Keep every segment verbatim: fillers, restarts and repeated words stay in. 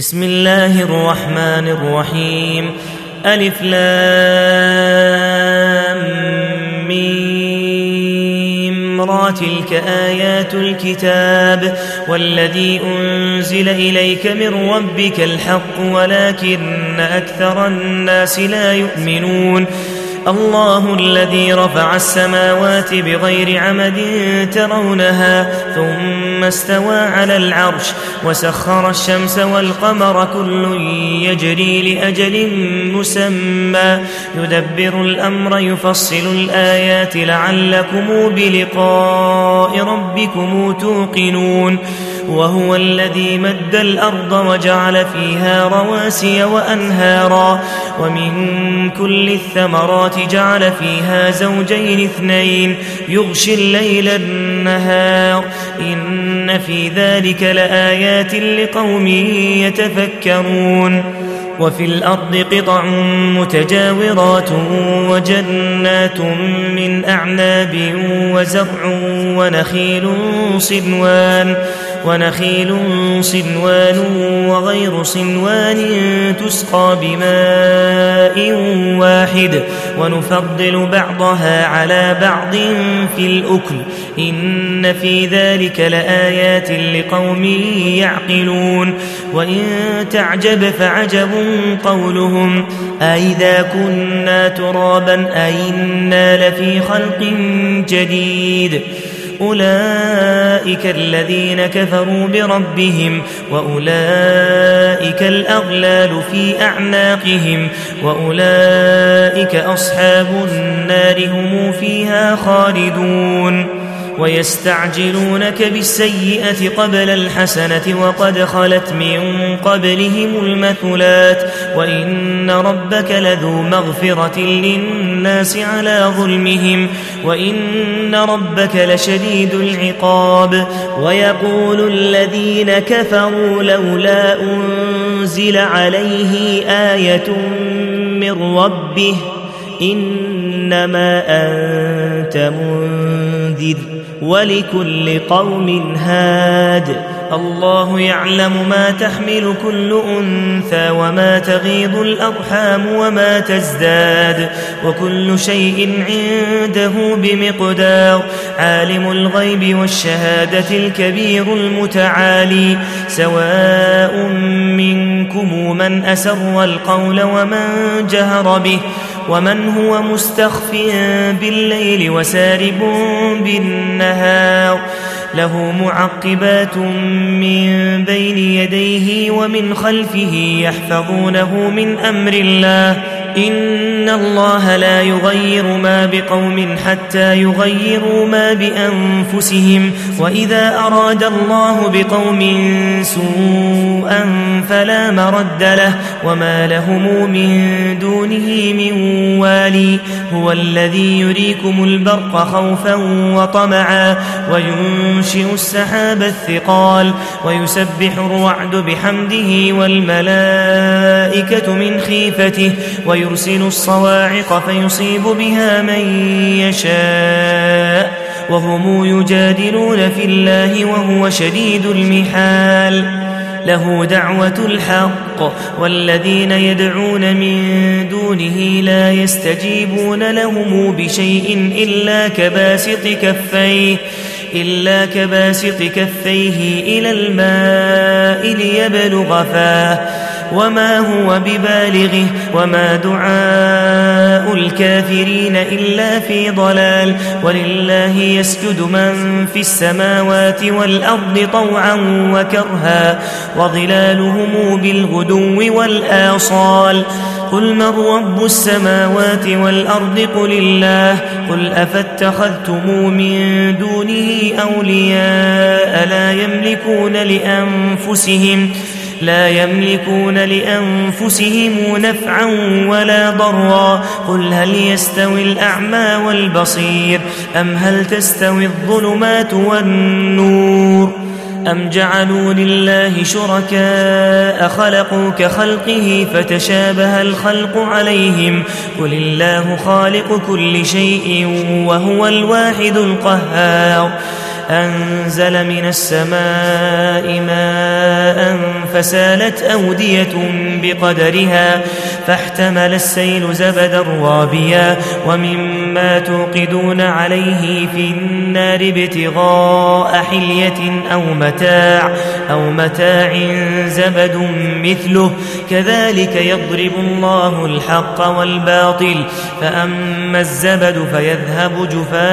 بسم الله الرحمن الرحيم. ألف لام ميم را تلك آيات الكتاب والذي أنزل إليك من ربك الحق ولكن أكثر الناس لا يؤمنون. الله الذي رفع السماوات بغير عمد ترونها ثم استوى على العرش وسخر الشمس والقمر كل يجري لأجل مسمى يدبر الأمر يفصل الآيات لعلكم بلقاء ربكم توقنون. وهو الذي مد الأرض وجعل فيها رواسي وأنهارا ومن كل الثمرات جعل فيها زوجين اثنين يغشي الليل النهار إن في ذلك لآيات لقوم يتفكرون. وفي الأرض قطع متجاورات وجنات من أعناب وزرع ونخيل صنوان ونخيل صنوان وغير صنوان تسقى بماء واحد ونفضل بعضها على بعض في الأكل إن في ذلك لآيات لقوم يعقلون. وإن تعجب فعجب قولهم أئذا كنا ترابا أئنا لفي خلق جديد. أولئك الذين كفروا بربهم وأولئك الأغلال في أعناقهم وأولئك أصحاب النار هم فيها خالدون. ويستعجلونك بالسيئة قبل الحسنة وقد خلت من قبلهم المثلات وإن ربك لذو مغفرة للناس على ظلمهم وإن ربك لشديد العقاب. ويقول الذين كفروا لولا أنزل عليه آية من ربه إنما أنت منذر ولكل قوم هاد. الله يعلم ما تحمل كل أنثى وما تغيض الأرحام وما تزداد وكل شيء عنده بمقدار. عالم الغيب والشهادة الكبير المتعالي سواء منكم من أسر القول ومن جهر به ومن هو مستخف بالليل وسارب بالنهار له معقبات من بين يديه ومن خلفه يحفظونه من أمر الله إن الله لا يغير ما بقوم حتى يغيروا ما بأنفسهم وإذا أراد الله بقوم سوءا فلا مرد له وما لهم من دونه من والي. هو الذي يريكم البرق خوفا وطمعا وينشئ السحاب الثقال ويسبح الرعد بحمده والملائكة من خيفته ويرسل الصواعق فيصيب بها من يشاء وهم يجادلون في الله وهو شديد المحال. له دعوة الحق والذين يدعون من دونه لا يستجيبون لهم بشيء إلا كباسط كفيه إلا كباسط كفيه إلى الماء ليبلغ فاه وما هو ببالغه وما دعاء الكافرين إلا في ضلال. ولله يسجد من في السماوات والأرض طوعا وكرها وظلالهم بالغدو والآصال. قل من رب السماوات والأرض قل الله قل أفاتخذتم من دونه أولياء لا يملكون لأنفسهم لا يملكون لأنفسهم نفعا ولا ضرا. قل هل يستوي الأعمى والبصير أم هل تستوي الظلمات والنور أم جعلوا لله شركاء خلقوا كخلقه فتشابه الخلق عليهم قل الله خالق كل شيء وهو الواحد القهار. أنزل من السماء ماء فسالت أودية بقدرها فاحتمل السيل زبدا رابيا ومما توقدون عليه في النار ابتغاء حلية أو متاع أو متاع زبد مثله كذلك يضرب الله الحق والباطل فأما الزبد فيذهب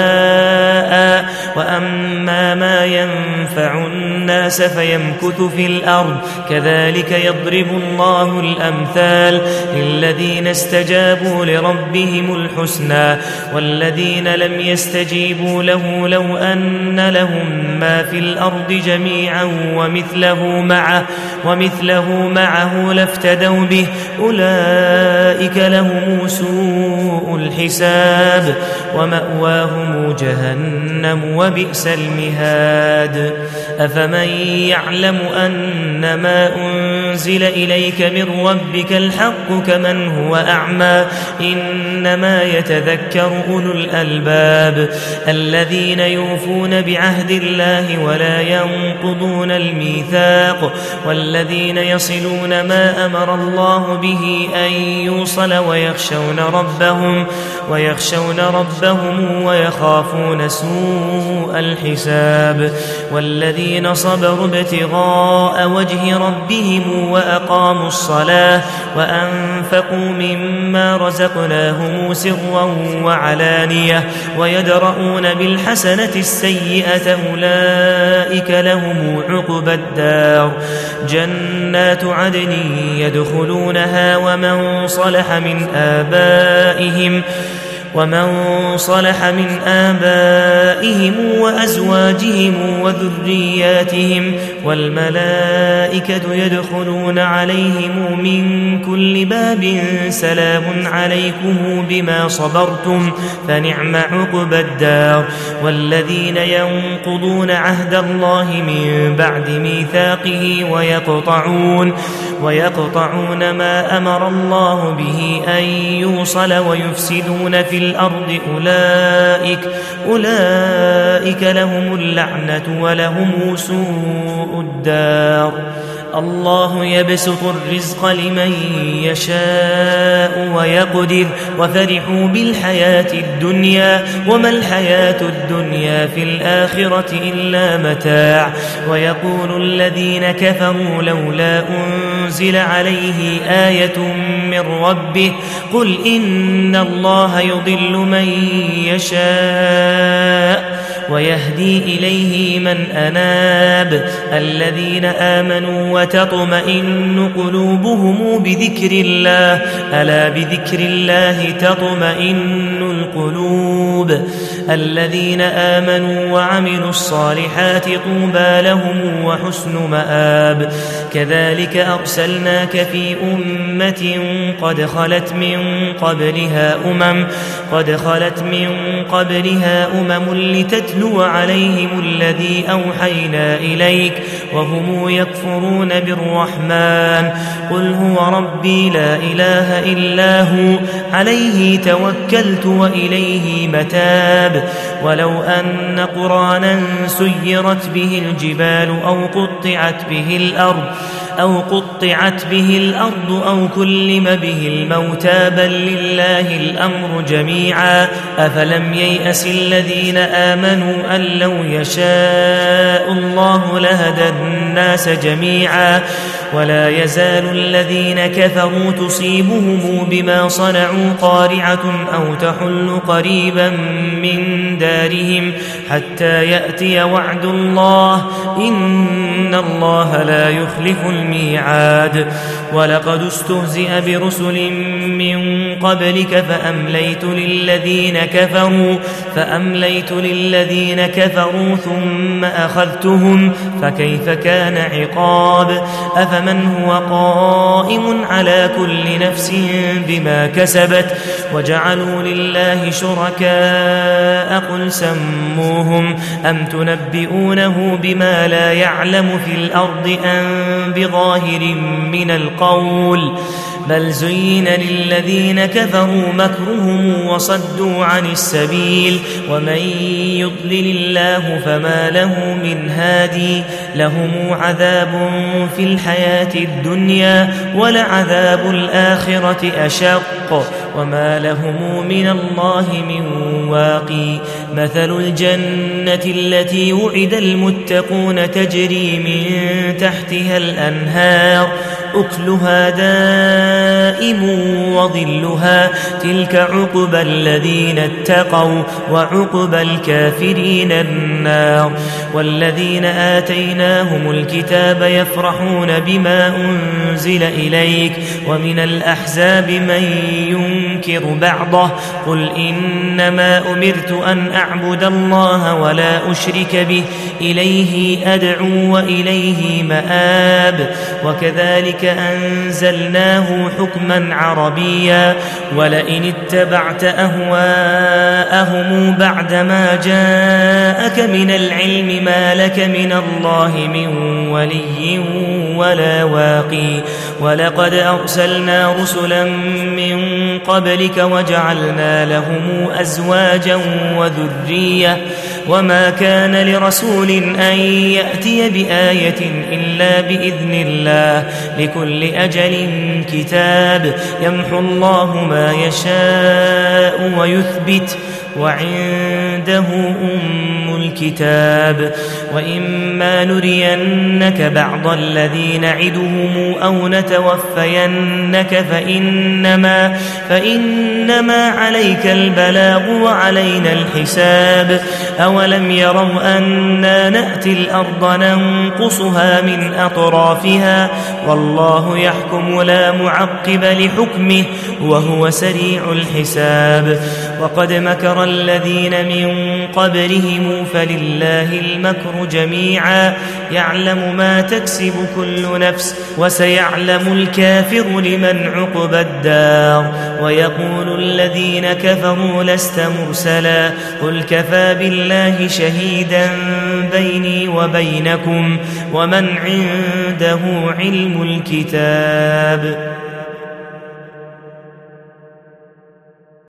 جفاء وأما ما ينفع الناس فيمكث في الأرض كذلك يضرب الله الأمثال للذين استجابوا لربهم الحسنى والذين لم يستجيبوا له لو أن لهم ما في الأرض جميعا ومثله معه ومثله معه لافتدوا به أولئك لهم سوء الحساب ومأواهم جهنم وبئس المهاد أفمن يعلم أن ما أنزل إليك من ربك الحق كمن هو أعمى إنما يتذكر أولو الألباب الذين يوفون بعهد الله ولا ينقضون الميثاق والذين يصلون ما أمر الله به أن يوصل ويخشون ربهم ويخشون ربهم ويخافون سوء الحساب والذين صبروا ابتغاء وجه ربهم وأقاموا الصلاة وأنفقوا مما رزقناهم سرا وعلانية ويدرؤون بالحسنة السيئة أولئك لهم عقبى الدار جنات عدن يدخلونها ومن صلح من آبائهم ومن صلح من آبائهم وأزواجهم وذرياتهم والملائكة يدخلون عليهم من كل باب سلام عليكم بما صبرتم فنعم عقبى الدار والذين ينقضون عهد الله من بعد ميثاقه ويقطعون ويقطعون ما أمر الله به أن يوصل ويفسدون في الأرض أولئك أولئك لهم اللعنة ولهم سوء الدار الله يبسط الرزق لمن يشاء ويقدر وفرحوا بالحياة الدنيا وما الحياة الدنيا في الآخرة إلا متاع ويقول الذين كفروا لولا أنزل عليه آية من ربه قل إن الله يضل من يشاء ويهدي إليه من أناب الذين آمنوا وتطمئن قلوبهم بذكر الله ألا بذكر الله تطمئن القلوب الذين آمنوا وعملوا الصالحات طوبى لهم وحسن مآب كذلك أرسلناك في أمة قد خلت من قبلها أمم قد خلت من قبلها أمم لتتلو عليهم الذي أوحينا إليك وهم يكفرون بالرحمن قل هو ربي لا إله إلا هو عليه توكلت وإليه متاب ولو أن قرآنا سيرت به الجبال أو قطعت به الأرض أو قطعت به الأرض أو كلم به الموتى بل لله الأمر جميعا أفلم ييأس الذين آمنوا أن لو يشاء الله لهدى الناس جميعا ولا يزال الذين كفروا تصيبهم بما صنعوا قارعة أو تحل قريبا من دارهم حتى يأتي وعد الله إن الله لا يخلف الميعاد ولقد استهزئ برسل من قبلك فأمليت للذين كفروا فأمليت للذين كفروا ثم أخذتهم فكيف كان عقاب أفمن هو قائم على كل نفس بما كسبت وجعلوا لله شركاء قل سموهم أم تنبئونه بما لا يعلم في الأرض أم بظاهر من القول بل زين للذين كفروا مكرهم وصدوا عن السبيل ومن يضلل الله فما له من هادي لهم عذاب في الحياة الدنيا ولعذاب الآخرة أشق وما لهم من الله من واقي مثل الجنة التي وعد المتقون تجري من تحتها الأنهار أكلها دائم وظلها تلك عقبى الذين اتقوا وعقبى الكافرين النار والذين آتيناهم الكتاب يفرحون بما أنزل إليك ومن الأحزاب من ينكر بعضه قل إنما أمرت أن أعبد الله ولا أشرك به إليه أدعو وإليه مآب وكذلك أنزلناه حكما عربيا ولئن اتبعت أهواءهم بعدما جاءك من العلم ما لك من الله من ولي ولا واقي ولقد أرسلنا رسلا من قبلك وجعلنا لهم أزواجا وذرية وما كان لرسول أن يأتي بآية إلا بإذن الله لكل أجل كتاب يمحو الله ما يشاء ويثبت وعنده أم الكتاب وإما نرينك بعض الذي نعدهم أو نتوفينك فإنما, فإنما عليك البلاغ وعلينا الحساب أولم يروا أنا نأتي الأرض ننقصها من أطرافها والله يحكم لا معقب لحكمه وهو سريع الحساب وقد مكر الذين من قبلهم فلله المكر جميعا يعلم ما تكسب كل نفس وسيعلم الكافر لمن عقبى الدار ويقول الذين كفروا لست مرسلا قل كفى بالله شهيدا بيني وبينكم ومن عنده علم الكتاب